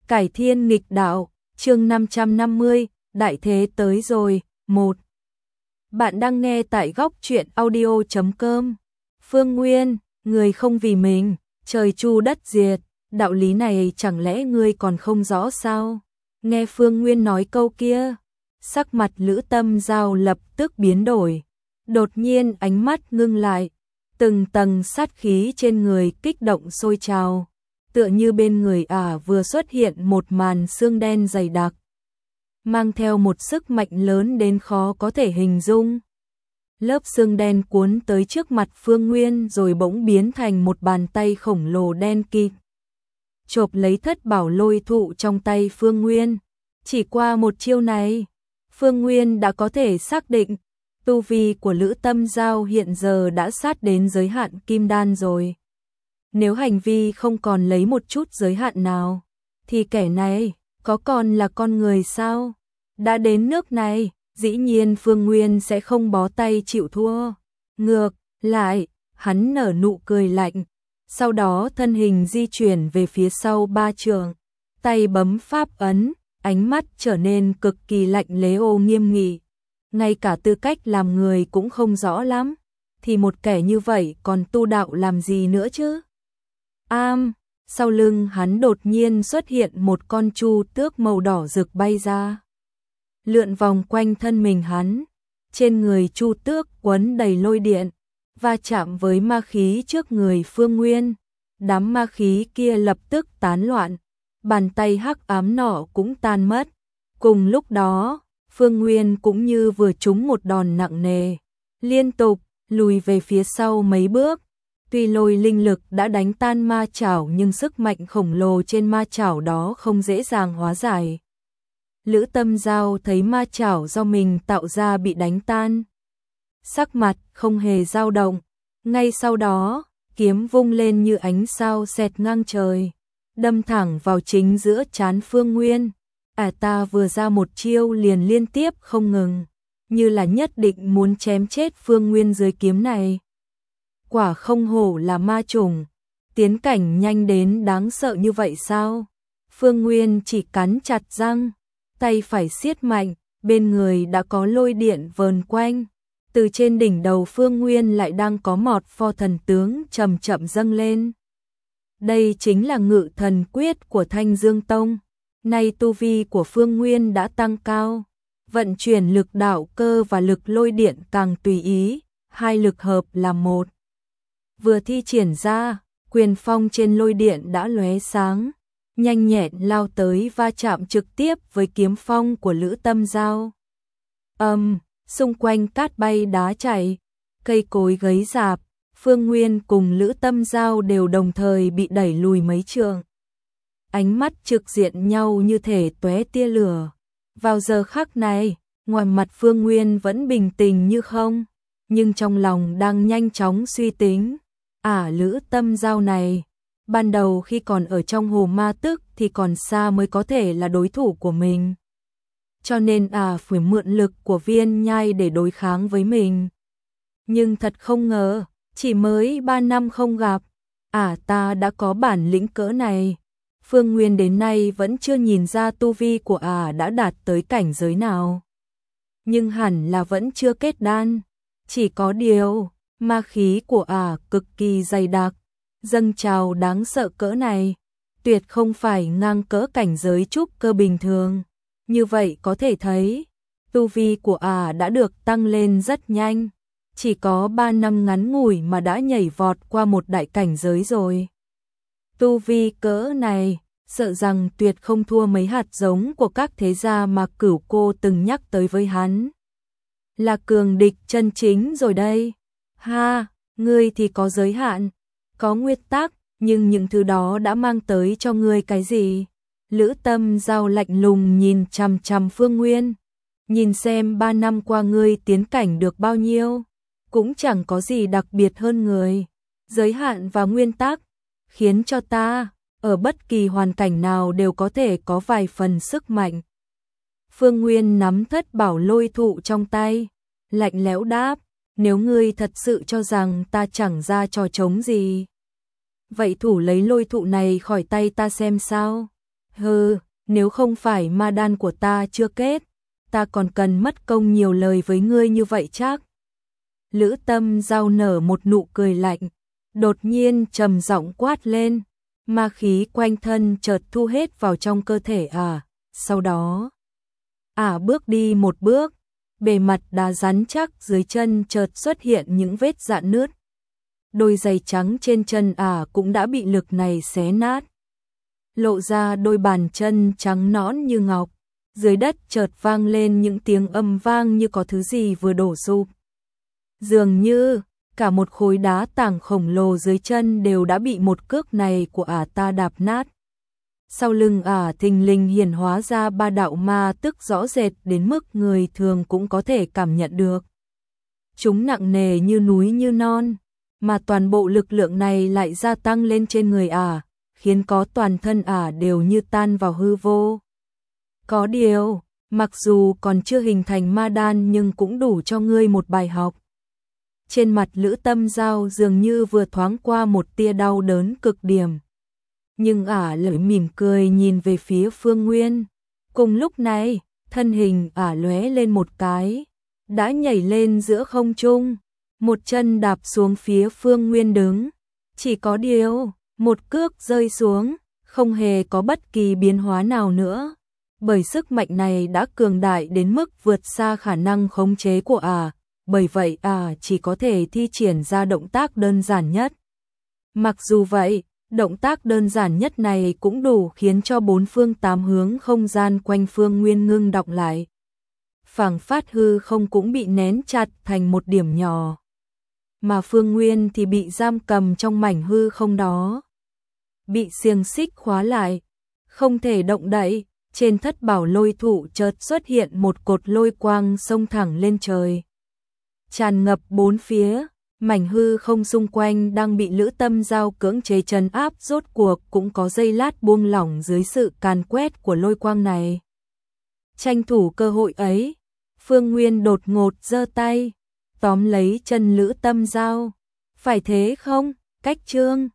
Cải thiên nghịch đạo, chương 550, đại thế tới rồi, 1. Bạn đang nghe tại góc truyện audio.com. Phương Nguyên, người không vì mình, trời chu đất diệt, đạo lý này chẳng lẽ ngươi còn không rõ sao? Nghe Phương Nguyên nói câu kia, sắc mặt Lữ Tâm Giao lập tức biến đổi, đột nhiên ánh mắt ngưng lại, từng tầng sát khí trên người kích động sôi trào. Tựa như bên người vừa xuất hiện một màn xương đen dày đặc, mang theo một sức mạnh lớn đến khó có thể hình dung. Lớp xương đen cuốn tới trước mặt Phương Nguyên rồi bỗng biến thành một bàn tay khổng lồ đen kịt, chộp lấy thất bảo lôi thụ trong tay Phương Nguyên. Chỉ qua một chiêu này, Phương Nguyên đã có thể xác định tu vi của Lữ Tâm Giao hiện giờ đã sát đến giới hạn kim đan rồi. Nếu hành vi không còn lấy một chút giới hạn nào, thì kẻ này có còn là con người sao? Đã đến nước này, dĩ nhiên Phương Nguyên sẽ không bó tay chịu thua. Ngược lại, hắn nở nụ cười lạnh, sau đó thân hình di chuyển về phía sau 3 trượng, tay bấm pháp ấn, ánh mắt trở nên cực kỳ lạnh lẽo nghiêm nghị. Ngay cả tư cách làm người cũng không rõ lắm, thì một kẻ như vậy còn tu đạo làm gì nữa chứ? Sau lưng hắn đột nhiên xuất hiện một con chu tước màu đỏ rực bay ra, lượn vòng quanh thân mình hắn. Trên người chu tước quấn đầy lôi điện, va chạm với ma khí trước người Phương Nguyên. Đám ma khí kia lập tức tán loạn, bàn tay hắc ám nọ cũng tan mất. Cùng lúc đó, Phương Nguyên cũng như vừa trúng một đòn nặng nề, liên tục lùi về phía sau mấy bước. Tuy lôi linh lực đã đánh tan ma chảo nhưng sức mạnh khổng lồ trên ma chảo đó không dễ dàng hóa giải. Lữ Tâm Giao thấy ma chảo do mình tạo ra bị đánh tan, sắc mặt không hề dao động. Ngay sau đó, kiếm vung lên như ánh sao xẹt ngang trời, đâm thẳng vào chính giữa trán Phương Nguyên. Ta vừa ra một chiêu liền liên tiếp không ngừng, như là nhất định muốn chém chết Phương Nguyên dưới kiếm này. Quả không hổ là ma chủng, tiến cảnh nhanh đến đáng sợ như vậy sao? Phương Nguyên chỉ cắn chặt răng, tay phải siết mạnh, bên người đã có lôi điện vờn quanh. Từ trên đỉnh đầu Phương Nguyên lại đang có một pho thần tướng chậm chậm dâng lên. Đây chính là Ngự Thần Quyết của Thanh Dương Tông. Nay tu vi của Phương Nguyên đã tăng cao, vận chuyển lực đạo cơ và lực lôi điện càng tùy ý, hai lực hợp làm một. Vừa thi triển ra, quyền phong trên lôi điện đã lóe sáng, nhanh nhẹn lao tới va chạm trực tiếp với kiếm phong của Lữ Tâm Giao. Xung quanh cát bay đá chảy, cây cối gấy rạp, Phương Nguyên cùng Lữ Tâm Giao đều đồng thời bị đẩy lùi mấy trượng. Ánh mắt trực diện nhau như thể tóe tia lửa. Vào giờ khắc này, ngoài mặt Phương Nguyên vẫn bình tĩnh như không, nhưng trong lòng đang nhanh chóng suy tính. Lữ Tâm Giao này, ban đầu khi còn ở trong hồ ma tức thì còn xa mới có thể là đối thủ của mình. Cho nên phải mượn lực của Viên Nhai để đối kháng với mình. Nhưng thật không ngờ, chỉ mới 3 năm không gặp, ta đã có bản lĩnh cỡ này. Phương Nguyên đến nay vẫn chưa nhìn ra tu vi của đã đạt tới cảnh giới nào. Nhưng hẳn là vẫn chưa kết đan. Chỉ có điều, ma khí của cực kỳ dày đặc, dâng trào đáng sợ cỡ này, tuyệt không phải ngang cỡ cảnh giới trúc cơ bình thường. Như vậy có thể thấy, tu vi của đã được tăng lên rất nhanh, chỉ có 3 năm ngắn ngủi mà đã nhảy vọt qua một đại cảnh giới rồi. Tu vi cỡ này, sợ rằng tuyệt không thua mấy hạt giống của các thế gia mà Cửu Cô từng nhắc tới với hắn. Là cường địch chân chính rồi đây. Ngươi thì có giới hạn, có nguyên tắc, nhưng những thứ đó đã mang tới cho ngươi cái gì? Lữ Tâm Giao lạnh lùng nhìn chằm chằm Phương Nguyên, nhìn xem 3 năm qua ngươi tiến cảnh được bao nhiêu, cũng chẳng có gì đặc biệt hơn người. Giới hạn và nguyên tắc, khiến cho ta, ở bất kỳ hoàn cảnh nào đều có thể có vài phần sức mạnh. Phương Nguyên nắm thất bảo lôi thụ trong tay, lạnh lẽo đáp, nếu ngươi thật sự cho rằng ta chẳng ra trò trống gì, vậy thủ lấy lôi thụ này khỏi tay ta xem sao. Hừ, nếu không phải ma đan của ta chưa kết, ta còn cần mất công nhiều lời với ngươi như vậy chắc. Lữ Tâm Giao nở một nụ cười lạnh, đột nhiên trầm giọng quát lên, ma khí quanh thân chợt thu hết vào trong cơ thể sau đó bước đi một bước, bề mặt đá rắn chắc dưới chân chợt xuất hiện những vết rạn nứt. Đôi giày trắng trên chân cũng đã bị lực này xé nát, lộ ra đôi bàn chân trắng nõn như ngọc. Dưới đất chợt vang lên những tiếng âm vang như có thứ gì vừa đổ sụp. Dường như cả một khối đá tảng khổng lồ dưới chân đều đã bị một cước này của ta đạp nát. Sau lưng thình lình hiển hóa ra 3 đạo ma tức rõ rệt đến mức người thường cũng có thể cảm nhận được. Chúng nặng nề như núi như non, mà toàn bộ lực lượng này lại gia tăng lên trên người khiến có toàn thân đều như tan vào hư vô. Có điều, mặc dù còn chưa hình thành ma đan nhưng cũng đủ cho ngươi một bài học. Trên mặt Lữ Tâm Giao dường như vừa thoáng qua một tia đau đớn cực điểm. Nhưng lại mỉm cười nhìn về phía Phương Nguyên. Cùng lúc này, thân hình lóe lên một cái, đã nhảy lên giữa không trung, một chân đạp xuống phía Phương Nguyên đứng. Chỉ có điều, một cước rơi xuống, không hề có bất kỳ biến hóa nào nữa. Bởi sức mạnh này đã cường đại đến mức vượt xa khả năng khống chế của bởi vậy chỉ có thể thi triển ra động tác đơn giản nhất. Mặc dù vậy, động tác đơn giản nhất này cũng đủ khiến cho 4 phương 8 hướng không gian quanh Phương Nguyên ngưng đọng lại. Phảng phất hư không cũng bị nén chặt thành một điểm nhỏ. Mà Phương Nguyên thì bị giam cầm trong mảnh hư không đó. Bị xiềng xích khóa lại, không thể động đậy. Trên thất bảo lôi thụ chợt xuất hiện một cột lôi quang xông thẳng lên trời. Tràn ngập 4 phía, mảnh hư không xung quanh đang bị Lữ Tâm Giao cưỡng chế trấn áp rốt cuộc cũng có giây lát buông lỏng dưới sự càn quét của lôi quang này. Tranh thủ cơ hội ấy, Phương Nguyên đột ngột giơ tay, tóm lấy chân Lữ Tâm Giao. Phải thế không, Cách Trương?